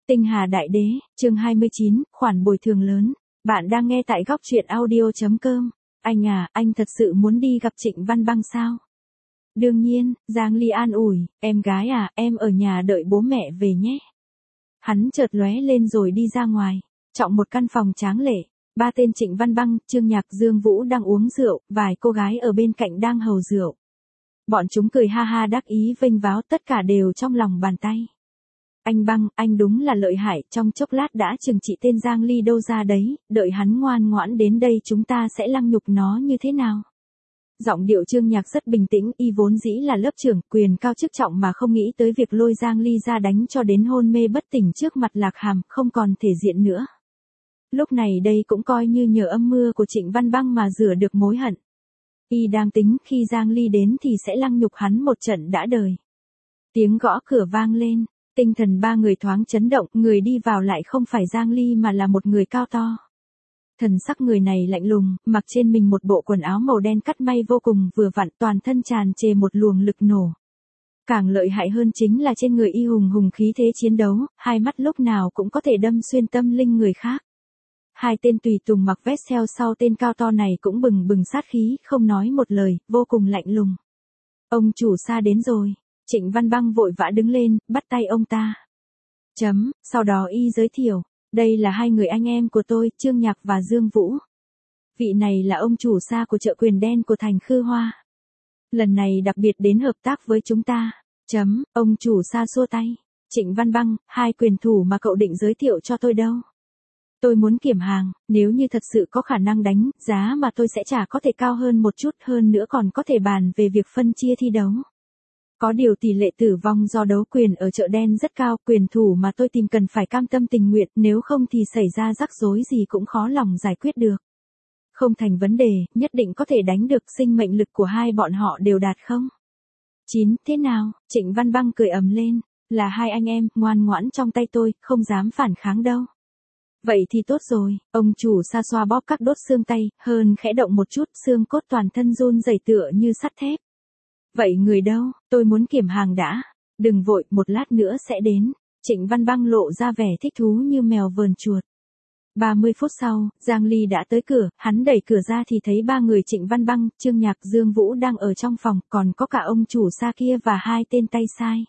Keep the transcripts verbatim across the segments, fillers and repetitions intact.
Tinh Hà Đại Đế, chương hai mươi chín, khoản bồi thường lớn. Bạn đang nghe tại góc truyện audio chấm com. Anh à, anh thật sự muốn đi gặp Trịnh Văn Băng sao? Đương nhiên, Giang Ly an ủi, em gái à, em ở nhà đợi bố mẹ về nhé. Hắn chợt lóe lên rồi đi ra ngoài, chọn một căn phòng tráng lệ. Ba tên Trịnh Văn Băng, Trương Nhạc, Dương Vũ đang uống rượu, vài cô gái ở bên cạnh đang hầu rượu. Bọn chúng cười ha ha đắc ý vênh váo, tất cả đều trong lòng bàn tay. Anh Băng, anh đúng là lợi hại, trong chốc lát đã trừng trị tên Giang Ly đâu ra đấy, đợi hắn ngoan ngoãn đến đây chúng ta sẽ lăng nhục nó như thế nào? Giọng điệu Trương Nhạc rất bình tĩnh, y vốn dĩ là lớp trưởng, quyền cao chức trọng mà không nghĩ tới việc lôi Giang Ly ra đánh cho đến hôn mê bất tỉnh trước mặt Lạc Hàm, không còn thể diện nữa. Lúc này đây cũng coi như nhờ âm mưa của Trịnh Văn Băng mà rửa được mối hận. Y đang tính khi Giang Ly đến thì sẽ lăng nhục hắn một trận đã đời. Tiếng gõ cửa vang lên, tinh thần ba người thoáng chấn động, người đi vào lại không phải Giang Ly mà là một người cao to. Thần sắc người này lạnh lùng, mặc trên mình một bộ quần áo màu đen cắt may vô cùng vừa vặn, toàn thân tràn trề một luồng lực nổ. Càng lợi hại hơn chính là trên người y hùng hùng khí thế chiến đấu, hai mắt lúc nào cũng có thể đâm xuyên tâm linh người khác. Hai tên tùy tùng mặc vest theo sau tên cao to này cũng bừng bừng sát khí, không nói một lời, vô cùng lạnh lùng. Ông chủ Sa đến rồi. Trịnh Văn Băng vội vã đứng lên, bắt tay ông ta. Chấm, sau đó y giới thiệu, đây là hai người anh em của tôi, Trương Nhạc và Dương Vũ. Vị này là ông chủ Sa của chợ quyền đen của thành Khư Hoa. Lần này đặc biệt đến hợp tác với chúng ta. Chấm, ông chủ Sa xua tay. Trịnh Văn Băng, hai quyền thủ mà cậu định giới thiệu cho tôi đâu? Tôi muốn kiểm hàng, nếu như thật sự có khả năng đánh, giá mà tôi sẽ trả có thể cao hơn một chút, hơn nữa còn có thể bàn về việc phân chia thi đấu. Có điều tỷ lệ tử vong do đấu quyền ở chợ đen rất cao, quyền thủ mà tôi tìm cần phải cam tâm tình nguyện, nếu không thì xảy ra rắc rối gì cũng khó lòng giải quyết được. Không thành vấn đề, nhất định có thể đánh được, sinh mệnh lực của hai bọn họ đều đạt không? Chín, thế nào? Trịnh Văn Băng cười ầm lên, là hai anh em, ngoan ngoãn trong tay tôi, không dám phản kháng đâu. Vậy thì tốt rồi, ông chủ Sa xoa bóp các đốt xương tay, hơn khẽ động một chút, xương cốt toàn thân run rẩy tựa như sắt thép. Vậy người đâu, tôi muốn kiểm hàng đã. Đừng vội, một lát nữa sẽ đến. Trịnh Văn Băng lộ ra vẻ thích thú như mèo vờn chuột. ba mươi phút sau, Giang Ly đã tới cửa, hắn đẩy cửa ra thì thấy ba người Trịnh Văn Băng, Trương Nhạc, Dương Vũ đang ở trong phòng, còn có cả ông chủ Sa kia và hai tên tay sai.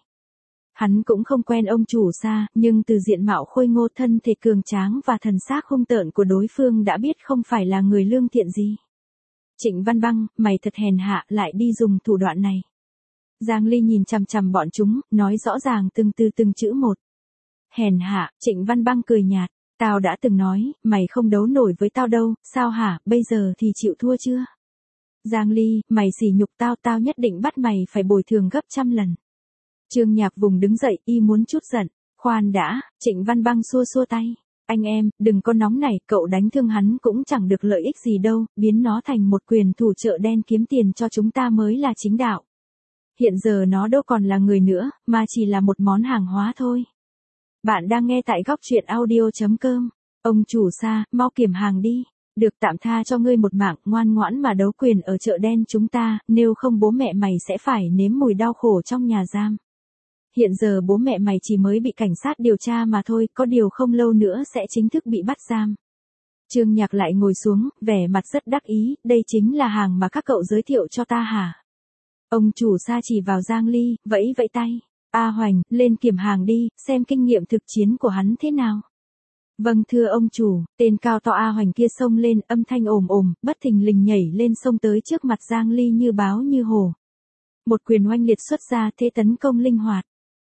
Hắn cũng không quen ông chủ Sa, nhưng từ diện mạo khôi ngô, thân thể cường tráng và thần xác hung tợn của đối phương đã biết không phải là người lương thiện gì. Trịnh Văn Băng, mày thật hèn hạ, lại đi dùng thủ đoạn này. Giang Ly nhìn chằm chằm bọn chúng, nói rõ ràng từng từ từng chữ một. Hèn hạ, Trịnh Văn Băng cười nhạt, tao đã từng nói, mày không đấu nổi với tao đâu, sao hả, bây giờ thì chịu thua chưa? Giang Ly, mày sỉ nhục tao, tao nhất định bắt mày phải bồi thường gấp trăm lần. Trương Nhạc vùng đứng dậy, y muốn chút giận, khoan đã, Trịnh Văn Băng xua xua tay. Anh em, đừng có nóng nảy, cậu đánh thương hắn cũng chẳng được lợi ích gì đâu, biến nó thành một quyền thủ chợ đen kiếm tiền cho chúng ta mới là chính đạo. Hiện giờ nó đâu còn là người nữa, mà chỉ là một món hàng hóa thôi. Bạn đang nghe tại góc truyện audio chấm com. Ông chủ Sa, mau kiểm hàng đi. Được tạm tha cho ngươi một mạng, ngoan ngoãn mà đấu quyền ở chợ đen chúng ta, nếu không bố mẹ mày sẽ phải nếm mùi đau khổ trong nhà giam. Hiện giờ bố mẹ mày chỉ mới bị cảnh sát điều tra mà thôi, có điều không lâu nữa sẽ chính thức bị bắt giam. Trương Nhạc lại ngồi xuống, vẻ mặt rất đắc ý, đây chính là hàng mà các cậu giới thiệu cho ta hả? Ông chủ Sa chỉ vào Giang Ly, vẫy vẫy tay. A Hoành, lên kiểm hàng đi, xem kinh nghiệm thực chiến của hắn thế nào. Vâng thưa ông chủ, tên cao to A Hoành kia xông lên, âm thanh ồm ồm, bất thình lình nhảy lên xông tới trước mặt Giang Ly như báo như hổ. Một quyền oanh liệt xuất ra, thế tấn công linh hoạt.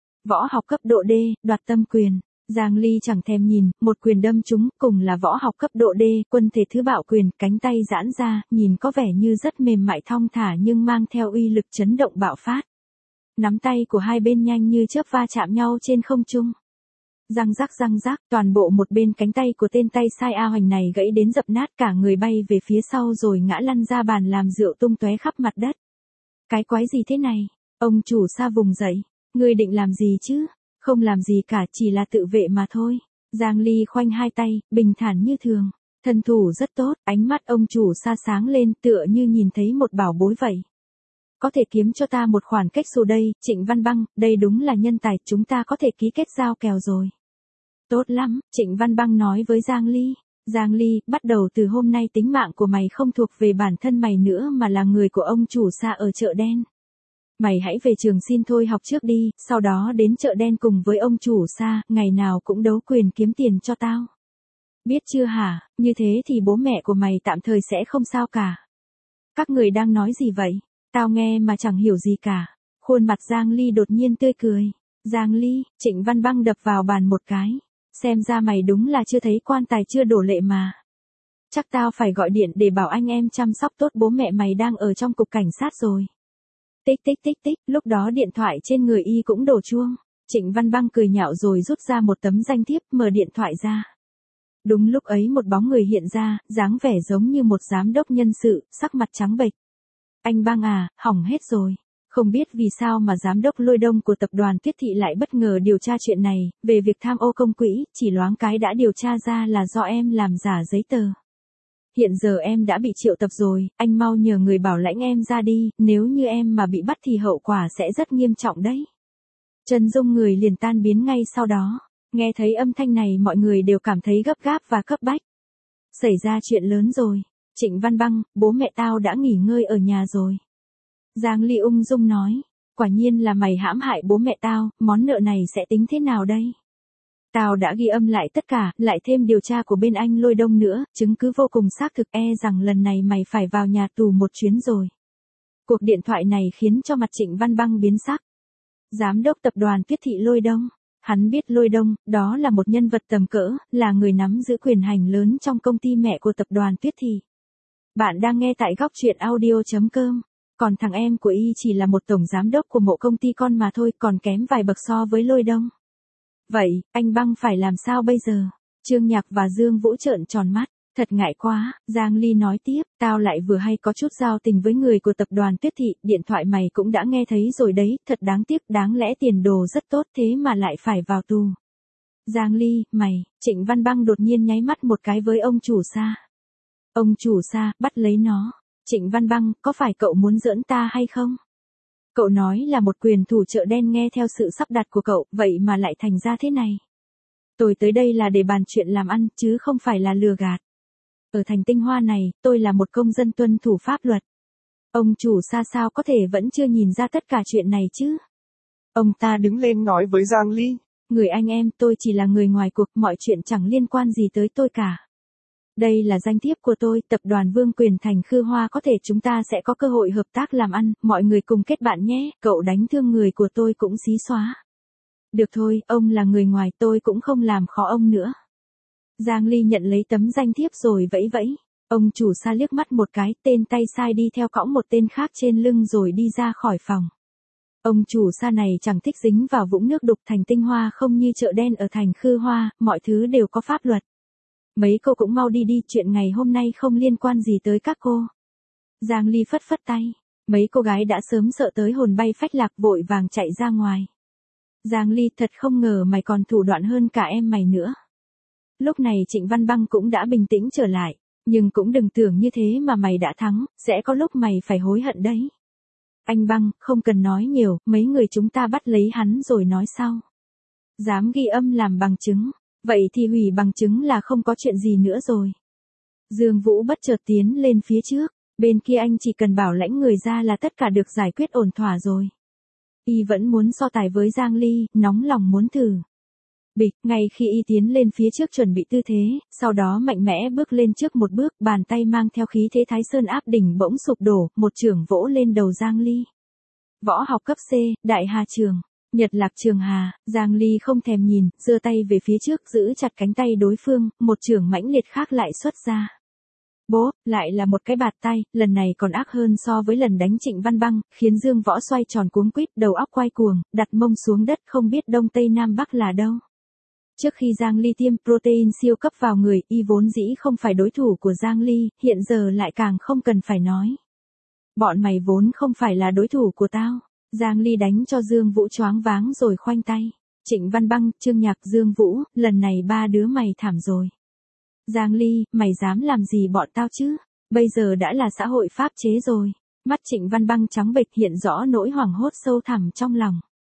Võ học cấp độ D, đoạt tâm quyền. Giang Ly chẳng thèm nhìn, một quyền đâm trúng, cùng là võ học cấp độ D, quân thể thứ bạo quyền, cánh tay giãn ra, nhìn có vẻ như rất mềm mại thong thả nhưng mang theo uy lực chấn động bạo phát. Nắm tay của hai bên nhanh như chớp va chạm nhau trên không trung. Răng rắc răng rắc, toàn bộ một bên cánh tay của tên tay sai A Hoành này gãy đến dập nát, cả người bay về phía sau rồi ngã lăn ra bàn làm rượu tung tóe khắp mặt đất. Cái quái gì thế này? Ông chủ Sa vùng dậy. Ngươi định làm gì chứ? Không làm gì cả, chỉ là tự vệ mà thôi. Giang Ly khoanh hai tay, bình thản như thường. Thân thủ rất tốt, ánh mắt ông chủ Sa sáng lên tựa như nhìn thấy một bảo bối vậy. Có thể kiếm cho ta một khoản cách xù đây, Trịnh Văn Băng, đây đúng là nhân tài, chúng ta có thể ký kết giao kèo rồi. Tốt lắm, Trịnh Văn Băng nói với Giang Ly. Giang Ly, bắt đầu từ hôm nay tính mạng của mày không thuộc về bản thân mày nữa mà là người của ông chủ Sa ở chợ đen. Mày hãy về trường xin thôi học trước đi, sau đó đến chợ đen cùng với ông chủ Sa, ngày nào cũng đấu quyền kiếm tiền cho tao. Biết chưa hả, như thế thì bố mẹ của mày tạm thời sẽ không sao cả. Các người đang nói gì vậy? Tao nghe mà chẳng hiểu gì cả. Khuôn mặt Giang Ly đột nhiên tươi cười. Giang Ly, Trịnh Văn Băng đập vào bàn một cái. Xem ra mày đúng là chưa thấy quan tài chưa đổ lệ mà. Chắc tao phải gọi điện để bảo anh em chăm sóc tốt bố mẹ mày đang ở trong cục cảnh sát rồi. Tích tích tích tích, lúc đó điện thoại trên người y cũng đổ chuông. Trịnh Văn Băng cười nhạo rồi rút ra một tấm danh thiếp, mở điện thoại ra. Đúng lúc ấy một bóng người hiện ra, dáng vẻ giống như một giám đốc nhân sự, sắc mặt trắng bệch. Anh Băng à, hỏng hết rồi. Không biết vì sao mà giám đốc Lôi Đông của tập đoàn Tuyết Thị lại bất ngờ điều tra chuyện này, về việc tham ô công quỹ, chỉ loáng cái đã điều tra ra là do em làm giả giấy tờ. Hiện giờ em đã bị triệu tập rồi, anh mau nhờ người bảo lãnh em ra đi, nếu như em mà bị bắt thì hậu quả sẽ rất nghiêm trọng đấy. Chân dung người liền tan biến ngay sau đó. Nghe thấy âm thanh này mọi người đều cảm thấy gấp gáp và cấp bách. Xảy ra chuyện lớn rồi. Trịnh Văn Băng, bố mẹ tao đã nghỉ ngơi ở nhà rồi. Giang Ly ung dung nói, quả nhiên là mày hãm hại bố mẹ tao, món nợ này sẽ tính thế nào đây? Tao đã ghi âm lại tất cả, lại thêm điều tra của bên anh Lôi Đông nữa, chứng cứ vô cùng xác thực, e rằng lần này mày phải vào nhà tù một chuyến rồi. Cuộc điện thoại này khiến cho mặt Trịnh Văn Băng biến sắc. Giám đốc tập đoàn Tuyết Thị Lôi Đông. Hắn biết Lôi Đông, đó là một nhân vật tầm cỡ, là người nắm giữ quyền hành lớn trong công ty mẹ của tập đoàn Tuyết Thị. Bạn đang nghe tại góc truyện audio chấm com. Còn thằng em của y chỉ là một tổng giám đốc của một công ty con mà thôi, còn kém vài bậc so với Lôi Đông. Vậy, anh Băng phải làm sao bây giờ? Trương Nhạc và Dương Vũ trợn tròn mắt. Thật ngại quá, Giang Ly nói tiếp, tao lại vừa hay có chút giao tình với người của tập đoàn Tuyết Thị, điện thoại mày cũng đã nghe thấy rồi đấy, thật đáng tiếc, đáng lẽ tiền đồ rất tốt thế mà lại phải vào tù. Giang Ly, mày, Trịnh Văn Băng đột nhiên nháy mắt một cái với ông chủ Sa. Ông chủ Sa, bắt lấy nó. Trịnh Văn Băng, có phải cậu muốn giỡn ta hay không? Cậu nói là một quyền thủ chợ đen nghe theo sự sắp đặt của cậu, vậy mà lại thành ra thế này. Tôi tới đây là để bàn chuyện làm ăn, chứ không phải là lừa gạt. Ở thành Tinh Hoa này, tôi là một công dân tuân thủ pháp luật. Ông chủ Sa sao có thể vẫn chưa nhìn ra tất cả chuyện này chứ? Ông ta đứng lên nói với Giang Ly. Người anh em, tôi chỉ là người ngoài cuộc, mọi chuyện chẳng liên quan gì tới tôi cả. Đây là danh thiếp của tôi, tập đoàn Vương Quyền Thành Khư Hoa, có thể chúng ta sẽ có cơ hội hợp tác làm ăn, mọi người cùng kết bạn nhé, cậu đánh thương người của tôi cũng xí xóa. Được thôi, ông là người ngoài, tôi cũng không làm khó ông nữa. Giang Ly nhận lấy tấm danh thiếp rồi vẫy vẫy. Ông chủ Sa liếc mắt một cái, tên tay sai đi theo cõng một tên khác trên lưng rồi đi ra khỏi phòng. Ông chủ Sa này chẳng thích dính vào vũng nước đục, thành Tinh Hoa không như chợ đen ở thành Khư Hoa, mọi thứ đều có pháp luật. Mấy cô cũng mau đi đi, chuyện ngày hôm nay không liên quan gì tới các cô. Giang Ly phất phất tay. Mấy cô gái đã sớm sợ tới hồn bay phách lạc vội vàng chạy ra ngoài. Giang Ly, thật không ngờ mày còn thủ đoạn hơn cả em mày nữa. Lúc này Trịnh Văn Băng cũng đã bình tĩnh trở lại, nhưng cũng đừng tưởng như thế mà mày đã thắng, sẽ có lúc mày phải hối hận đấy. Anh Băng, không cần nói nhiều, mấy người chúng ta bắt lấy hắn rồi nói sau. Dám ghi âm làm bằng chứng, vậy thì hủy bằng chứng là không có chuyện gì nữa rồi. Dương Vũ bất chợt tiến lên phía trước, bên kia anh chỉ cần bảo lãnh người ra là tất cả được giải quyết ổn thỏa rồi. Y vẫn muốn so tài với Giang Ly, nóng lòng muốn thử. Bịch, ngay khi y tiến lên phía trước chuẩn bị tư thế, sau đó mạnh mẽ bước lên trước một bước, bàn tay mang theo khí thế Thái Sơn áp đỉnh bỗng sụp đổ, một chưởng vỗ lên đầu Giang Ly. Võ học cấp C, Đại Hà Trường, Nhật Lạc Trường Hà, Giang Ly không thèm nhìn, giơ tay về phía trước giữ chặt cánh tay đối phương, một chưởng mãnh liệt khác lại xuất ra. Bố, lại là một cái bạt tay, lần này còn ác hơn so với lần đánh Trịnh Văn Băng, khiến Dương Võ xoay tròn cuống quýt, đầu óc quay cuồng, đặt mông xuống đất không biết đông tây nam bắc là đâu. Trước khi Giang Ly tiêm protein siêu cấp vào người, y vốn dĩ không phải đối thủ của Giang Ly, hiện giờ lại càng không cần phải nói. Bọn mày vốn không phải là đối thủ của tao. Giang Ly đánh cho Dương Vũ choáng váng rồi khoanh tay. Trịnh Văn Băng, Trương Nhạc, Dương Vũ, lần này ba đứa mày thảm rồi. Giang Ly, mày dám làm gì bọn tao chứ? Bây giờ đã là xã hội pháp chế rồi. Mắt Trịnh Văn Băng trắng bệch hiện rõ nỗi hoảng hốt sâu thẳm trong lòng.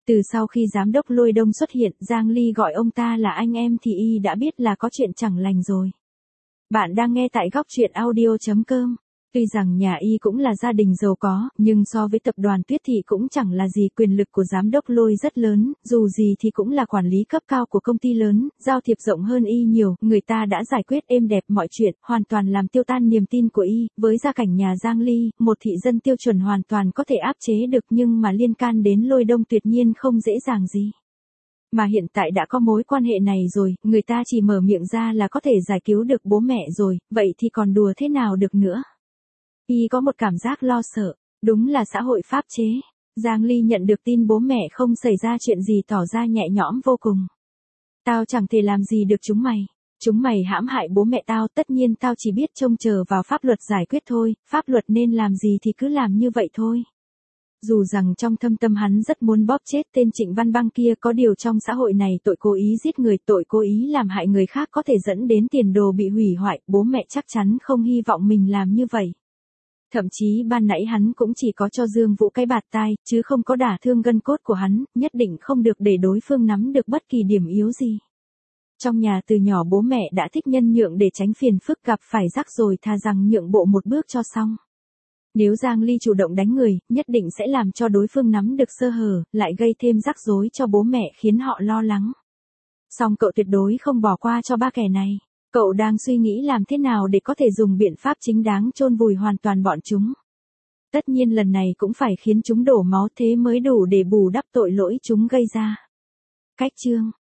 Từ sau khi giám đốc Lôi Đông xuất hiện, Giang Ly gọi ông ta là anh em thì y đã biết là có chuyện chẳng lành rồi. Bạn đang nghe tại góc truyện audio.com. Tuy rằng nhà y cũng là gia đình giàu có, nhưng so với tập đoàn Tuyết Thị cũng chẳng là gì. Quyền lực của giám đốc Lôi rất lớn, dù gì thì cũng là quản lý cấp cao của công ty lớn, giao thiệp rộng hơn y nhiều, người ta đã giải quyết êm đẹp mọi chuyện, hoàn toàn làm tiêu tan niềm tin của y. Với gia cảnh nhà Giang Ly, một thị dân tiêu chuẩn hoàn toàn có thể áp chế được, nhưng mà liên can đến Lôi Đông tuyệt nhiên không dễ dàng gì. Mà hiện tại đã có mối quan hệ này rồi, người ta chỉ mở miệng ra là có thể giải cứu được bố mẹ rồi, vậy thì còn đùa thế nào được nữa. Y có một cảm giác lo sợ, đúng là xã hội pháp chế. Giang Ly nhận được tin bố mẹ không xảy ra chuyện gì tỏ ra nhẹ nhõm vô cùng. Tao chẳng thể làm gì được chúng mày. Chúng mày hãm hại bố mẹ tao, tất nhiên tao chỉ biết trông chờ vào pháp luật giải quyết thôi, pháp luật nên làm gì thì cứ làm như vậy thôi. Dù rằng trong thâm tâm hắn rất muốn bóp chết tên Trịnh Văn Băng kia, có điều trong xã hội này tội cố ý giết người, tội cố ý làm hại người khác có thể dẫn đến tiền đồ bị hủy hoại, bố mẹ chắc chắn không hy vọng mình làm như vậy. Thậm chí ban nãy hắn cũng chỉ có cho Dương Vũ cái bạt tai, chứ không có đả thương gân cốt của hắn, nhất định không được để đối phương nắm được bất kỳ điểm yếu gì. Trong nhà từ nhỏ bố mẹ đã thích nhân nhượng để tránh phiền phức, gặp phải rắc rồi thà rằng nhượng bộ một bước cho xong. Nếu Giang Ly chủ động đánh người, nhất định sẽ làm cho đối phương nắm được sơ hở, lại gây thêm rắc rối cho bố mẹ khiến họ lo lắng. Song cậu tuyệt đối không bỏ qua cho ba kẻ này. Cậu đang suy nghĩ làm thế nào để có thể dùng biện pháp chính đáng chôn vùi hoàn toàn bọn chúng. Tất nhiên lần này cũng phải khiến chúng đổ máu, thế mới đủ để bù đắp tội lỗi chúng gây ra. Cách chương